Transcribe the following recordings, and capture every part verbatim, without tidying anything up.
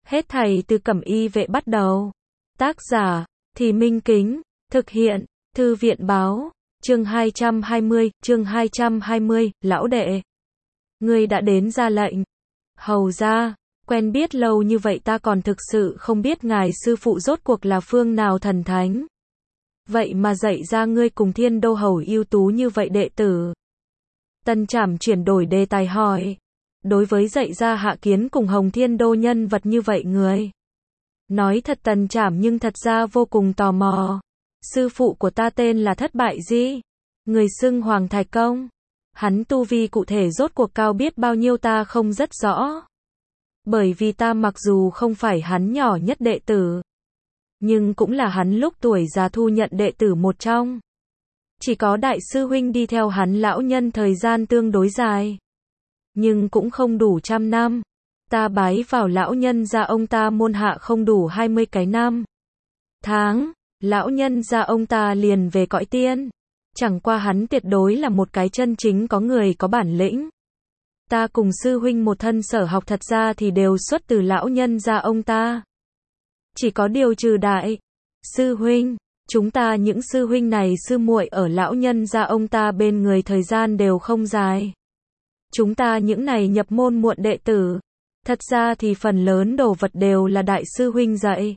Hết thảy từ Cẩm Y vệ bắt đầu. Tác giả, Thì Minh Kính, thực hiện, Thư viện báo, chương hai trăm hai mươi, chương hai trăm hai mươi, lão đệ. Ngươi đã đến ra lệnh. Hầu ra, quen biết lâu như vậy ta còn thực sự không biết ngài sư phụ rốt cuộc là phương nào thần thánh. Vậy mà dạy ra ngươi cùng Thiên Đô hầu ưu tú như vậy đệ tử. Tân Trảm chuyển đổi đề tài hỏi. Đối với dạy ra Hạ Kiến cùng Hồng Thiên Đô nhân vật như vậy người. Nói thật Tần Trảm nhưng thật ra vô cùng tò mò. Sư phụ của ta tên là Thất Bại Di. Người xưng Hoàng Thạch Công. Hắn tu vi cụ thể rốt cuộc cao biết bao nhiêu ta không rất rõ. Bởi vì ta mặc dù không phải hắn nhỏ nhất đệ tử. Nhưng cũng là hắn lúc tuổi già thu nhận đệ tử một trong. Chỉ có đại sư huynh đi theo hắn lão nhân thời gian tương đối dài. Nhưng cũng không đủ trăm năm. Ta bái vào lão nhân gia ông ta môn hạ không đủ hai mươi cái năm. Tháng, lão nhân gia ông ta liền về cõi tiên. Chẳng qua hắn tuyệt đối là một cái chân chính có người có bản lĩnh. Ta cùng sư huynh một thân sở học thật ra thì đều xuất từ lão nhân gia ông ta. Chỉ có điều trừ đại sư huynh, chúng ta những sư huynh này sư muội ở lão nhân gia ông ta bên người thời gian đều không dài. Chúng ta những này nhập môn muộn đệ tử, thật ra thì phần lớn đồ vật đều là đại sư huynh dạy.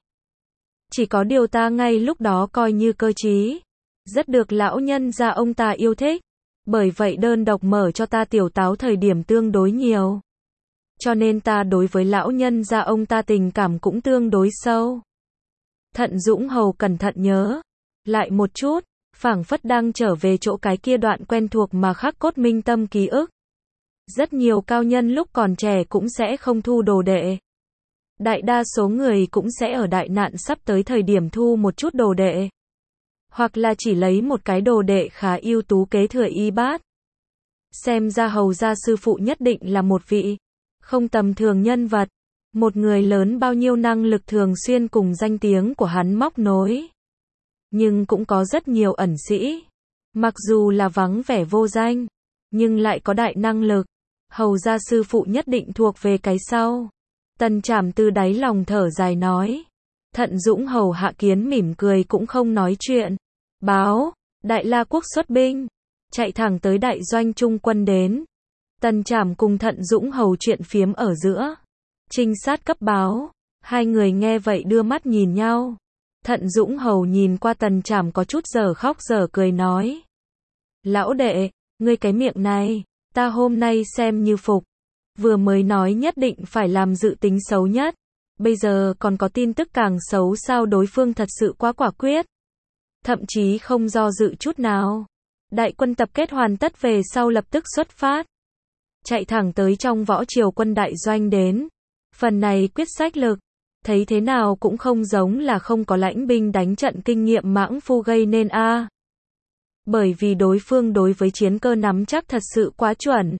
Chỉ có điều ta ngay lúc đó coi như cơ trí, rất được lão nhân gia ông ta yêu thích, bởi vậy đơn độc mở cho ta tiểu táo thời điểm tương đối nhiều. Cho nên ta đối với lão nhân gia ông ta tình cảm cũng tương đối sâu. Thận Dũng hầu cẩn thận nhớ lại một chút, phảng phất đang trở về chỗ cái kia đoạn quen thuộc mà khắc cốt minh tâm ký ức. Rất nhiều cao nhân lúc còn trẻ cũng sẽ không thu đồ đệ. Đại đa số người cũng sẽ ở đại nạn sắp tới thời điểm thu một chút đồ đệ. Hoặc là chỉ lấy một cái đồ đệ khá ưu tú kế thừa y bát. Xem ra hầu gia sư phụ nhất định là một vị không tầm thường nhân vật. Một người lớn bao nhiêu năng lực thường xuyên cùng danh tiếng của hắn móc nối. Nhưng cũng có rất nhiều ẩn sĩ. Mặc dù là vắng vẻ vô danh, nhưng lại có đại năng lực. Hầu gia sư phụ nhất định thuộc về cái sau. Tần Trảm từ đáy lòng thở dài nói. Thận Dũng hầu Hạ Kiến mỉm cười cũng không nói chuyện. Báo, Đại La quốc xuất binh. Chạy thẳng tới đại doanh trung quân đến. Tần Trảm cùng Thận Dũng hầu chuyện phiếm ở giữa. Trinh sát cấp báo. Hai người nghe vậy đưa mắt nhìn nhau. Thận Dũng hầu nhìn qua Tần Trảm có chút giờ khóc giờ cười nói. Lão đệ, ngươi cái miệng này, ta hôm nay xem như phục. Vừa mới nói nhất định phải làm dự tính xấu nhất. Bây giờ còn có tin tức càng xấu sao đối phương thật sự quá quả quyết. Thậm chí không do dự chút nào. Đại quân tập kết hoàn tất về sau lập tức xuất phát. Chạy thẳng tới trong võ triều quân đại doanh đến. Phần này quyết sách lực. Thấy thế nào cũng không giống là không có lãnh binh đánh trận kinh nghiệm mãng phu gây nên a. À. Bởi vì đối phương đối với chiến cơ nắm chắc thật sự quá chuẩn.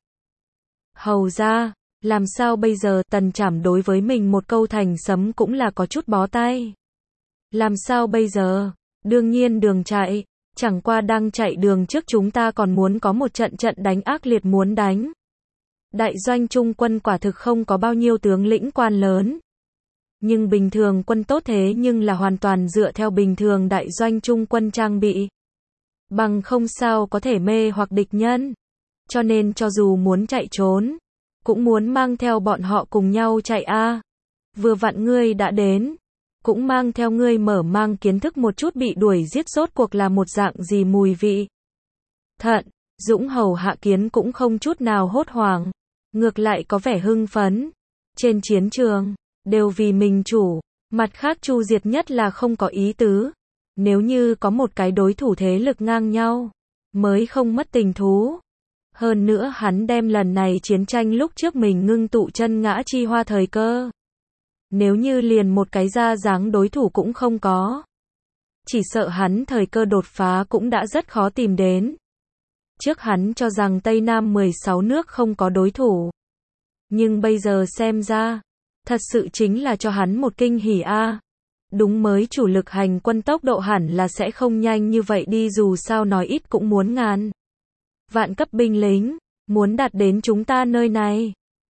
Hầu ra, làm sao bây giờ? Tần Trảm đối với mình một câu thành sấm cũng là có chút bó tay. Làm sao bây giờ? Đương nhiên đường chạy, chẳng qua đang chạy đường trước chúng ta còn muốn có một trận trận đánh ác liệt muốn đánh. Đại doanh trung quân quả thực không có bao nhiêu tướng lĩnh quan lớn. Nhưng bình thường quân tốt thế nhưng là hoàn toàn dựa theo bình thường đại doanh trung quân trang bị. Bằng không sao có thể mê hoặc địch nhân. Cho nên cho dù muốn chạy trốn, cũng muốn mang theo bọn họ cùng nhau chạy a. À. Vừa vặn ngươi đã đến, cũng mang theo ngươi mở mang kiến thức một chút bị đuổi giết rốt cuộc là một dạng gì mùi vị. Thận Dũng hầu Hạ Kiến cũng không chút nào hốt hoảng, ngược lại có vẻ hưng phấn. Trên chiến trường, đều vì mình chủ, mặt khác Chu Diệt nhất là không có ý tứ. Nếu như có một cái đối thủ thế lực ngang nhau, mới không mất tình thú. Hơn nữa hắn đem lần này chiến tranh lúc trước mình ngưng tụ chân ngã chi hoa thời cơ. Nếu như liền một cái ra dáng đối thủ cũng không có, chỉ sợ hắn thời cơ đột phá cũng đã rất khó tìm đến. Trước hắn cho rằng Tây Nam mười sáu nước không có đối thủ. Nhưng bây giờ xem ra, thật sự chính là cho hắn một kinh hỉ a. À. Đúng mới chủ lực hành quân tốc độ hẳn là sẽ không nhanh như vậy đi dù sao nói ít cũng muốn ngàn vạn cấp binh lính, muốn đạt đến chúng ta nơi này.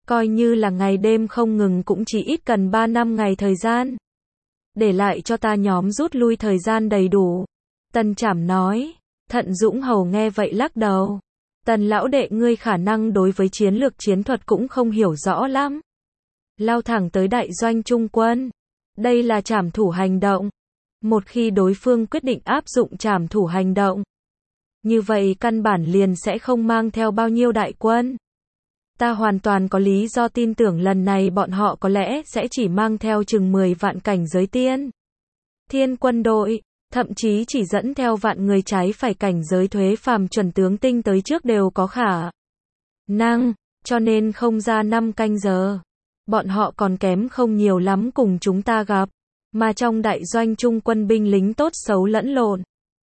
Coi như là ngày đêm không ngừng cũng chỉ ít cần ba năm ngày thời gian. Để lại cho ta nhóm rút lui thời gian đầy đủ. Tần Trảm nói. Thận Dũng Hầu nghe vậy lắc đầu. Tần lão đệ ngươi khả năng đối với chiến lược chiến thuật cũng không hiểu rõ lắm. Lao thẳng tới đại doanh trung quân. Đây là trảm thủ hành động. Một khi đối phương quyết định áp dụng trảm thủ hành động, như vậy căn bản liền sẽ không mang theo bao nhiêu đại quân. Ta hoàn toàn có lý do tin tưởng lần này bọn họ có lẽ sẽ chỉ mang theo chừng mười vạn cảnh giới tiên thiên quân đội, thậm chí chỉ dẫn theo vạn người trái phải cảnh giới thuế phàm chuẩn tướng tinh tới trước đều có khả năng, cho nên không ra năm canh giờ. Bọn họ còn kém không nhiều lắm cùng chúng ta gặp, mà trong đại doanh trung quân binh lính tốt xấu lẫn lộn.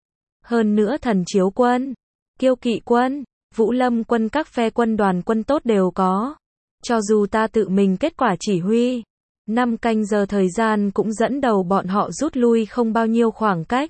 Hơn nữa thần chiếu quân, kiêu kỵ quân, vũ lâm quân các phe quân đoàn quân tốt đều có. Cho dù ta tự mình kết quả chỉ huy, năm canh giờ thời gian cũng dẫn đầu bọn họ rút lui không bao nhiêu khoảng cách.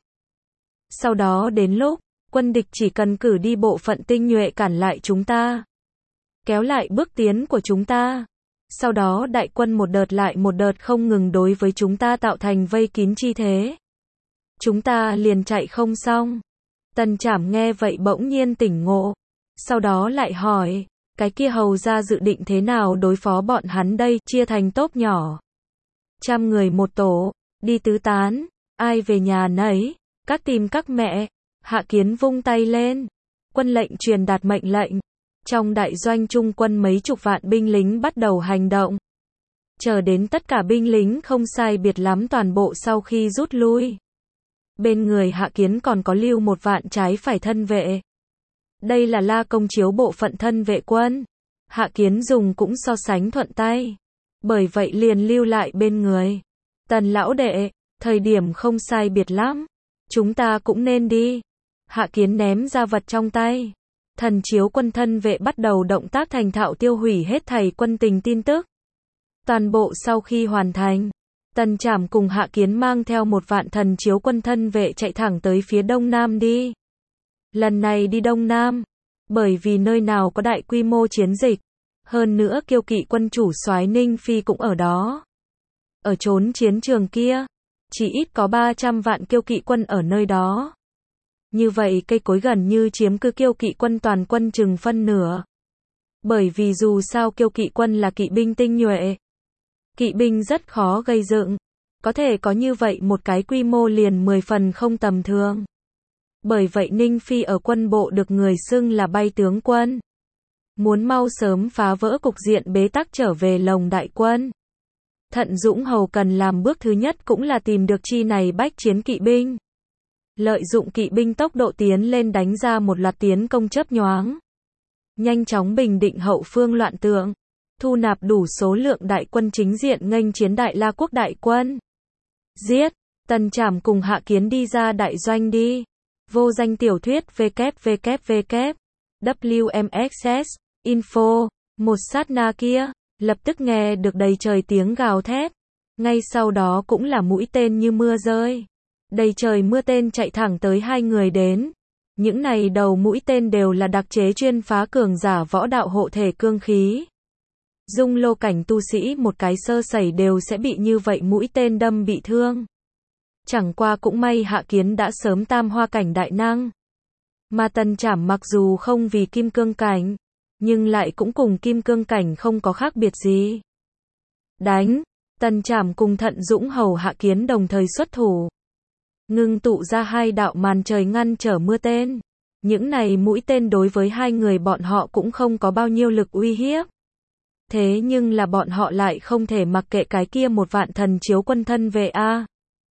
Sau đó đến lúc, quân địch chỉ cần cử đi bộ phận tinh nhuệ cản lại chúng ta, kéo lại bước tiến của chúng ta. Sau đó đại quân một đợt lại một đợt không ngừng đối với chúng ta tạo thành vây kín chi thế. Chúng ta liền chạy không xong. Tần Trảm nghe vậy bỗng nhiên tỉnh ngộ. Sau đó lại hỏi, cái kia hầu ra dự định thế nào đối phó bọn hắn đây, chia thành tốp nhỏ. Trăm người một tổ, đi tứ tán, ai về nhà nấy, các tìm các mẹ. Hạ Kiến vung tay lên. Quân lệnh truyền đạt mệnh lệnh. Trong đại doanh trung quân mấy chục vạn binh lính bắt đầu hành động. Chờ đến tất cả binh lính không sai biệt lắm toàn bộ sau khi rút lui. Bên người Hạ Kiến còn có lưu một vạn trái phải thân vệ. Đây là La Công Chiếu bộ phận thân vệ quân. Hạ Kiến dùng cũng so sánh thuận tay. Bởi vậy liền lưu lại bên người. Tần lão đệ, thời điểm không sai biệt lắm. Chúng ta cũng nên đi. Hạ Kiến ném ra vật trong tay. Thần chiếu quân thân vệ bắt đầu động tác thành thạo tiêu hủy hết thảy quân tình tin tức. Toàn bộ sau khi hoàn thành, Tần Trảm cùng Hạ Kiến mang theo một vạn thần chiếu quân thân vệ chạy thẳng tới phía đông nam đi. Lần này đi đông nam, bởi vì nơi nào có đại quy mô chiến dịch, hơn nữa kiêu kỵ quân chủ soái Ninh Phi cũng ở đó. Ở chốn chiến trường kia, chỉ ít có ba trăm vạn kiêu kỵ quân ở nơi đó. Như vậy cây cối gần như chiếm cứ kiêu kỵ quân toàn quân chừng phân nửa. Bởi vì dù sao kiêu kỵ quân là kỵ binh tinh nhuệ. Kỵ binh rất khó gây dựng. Có thể có như vậy một cái quy mô liền mười phần không tầm thường. Bởi vậy Ninh Phi ở quân bộ được người xưng là bay tướng quân. Muốn mau sớm phá vỡ cục diện bế tắc trở về lồng đại quân. Thận Dũng Hầu cần làm bước thứ nhất cũng là tìm được chi này bách chiến kỵ binh. Lợi dụng kỵ binh tốc độ tiến lên đánh ra một loạt tiến công chớp nhoáng. Nhanh chóng bình định hậu phương loạn tượng. Thu nạp đủ số lượng đại quân chính diện nghênh chiến đại La quốc đại quân. Giết, Tần Trảm cùng Hạ Kiến đi ra đại doanh đi. Vô danh tiểu thuyết www w m x s info. Một sát na kia, lập tức nghe được đầy trời tiếng gào thét. Ngay sau đó cũng là mũi tên như mưa rơi. Đầy trời mưa tên chạy thẳng tới hai người đến. Những này đầu mũi tên đều là đặc chế chuyên phá cường giả võ đạo hộ thể cương khí. Dung lô cảnh tu sĩ một cái sơ sẩy đều sẽ bị như vậy mũi tên đâm bị thương. Chẳng qua cũng may Hạ Kiến đã sớm tam hoa cảnh đại năng. Mà Tần Trảm mặc dù không vì kim cương cảnh, nhưng lại cũng cùng kim cương cảnh không có khác biệt gì. Đánh, Tần Trảm cùng Thận Dũng Hầu Hạ Kiến đồng thời xuất thủ. Ngưng tụ ra hai đạo màn trời ngăn trở mưa tên. Những này mũi tên đối với hai người bọn họ cũng không có bao nhiêu lực uy hiếp. Thế nhưng là bọn họ lại không thể mặc kệ cái kia một vạn thần chiếu quân thân vệ a.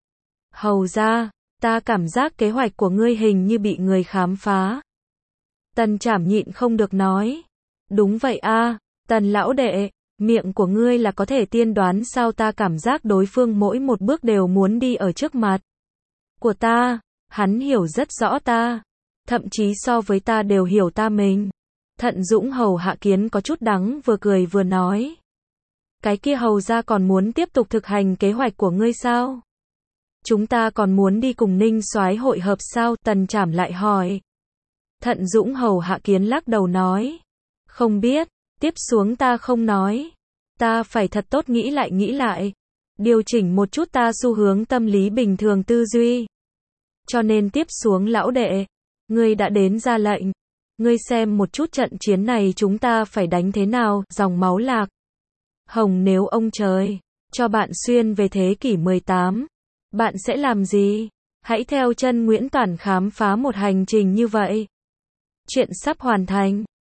Hầu ra, ta cảm giác kế hoạch của ngươi hình như bị người khám phá. Tần Trảm nhịn không được nói. Đúng vậy a, Tần lão đệ, miệng của ngươi là có thể tiên đoán sao, ta cảm giác đối phương mỗi một bước đều muốn đi ở trước mặt của ta, hắn hiểu rất rõ ta, thậm chí so với ta đều hiểu ta mình. Thận Dũng Hầu Hạ Kiến có chút đắng vừa cười vừa nói. Cái kia hầu ra còn muốn tiếp tục thực hành kế hoạch của ngươi sao? Chúng ta còn muốn đi cùng Ninh soái hội hợp sao? Tần Trảm lại hỏi. Thận Dũng Hầu Hạ Kiến lắc đầu nói. Không biết, tiếp xuống ta không nói. Ta phải thật tốt nghĩ lại nghĩ lại. Điều chỉnh một chút ta xu hướng tâm lý bình thường tư duy. Cho nên tiếp xuống lão đệ. Ngươi đã đến ra lệnh. Ngươi xem một chút trận chiến này chúng ta phải đánh thế nào, dòng máu lạc. Hồng nếu ông trời cho bạn xuyên về thế kỷ mười tám, bạn sẽ làm gì? Hãy theo chân Nguyễn Toản khám phá một hành trình như vậy. Chuyện sắp hoàn thành.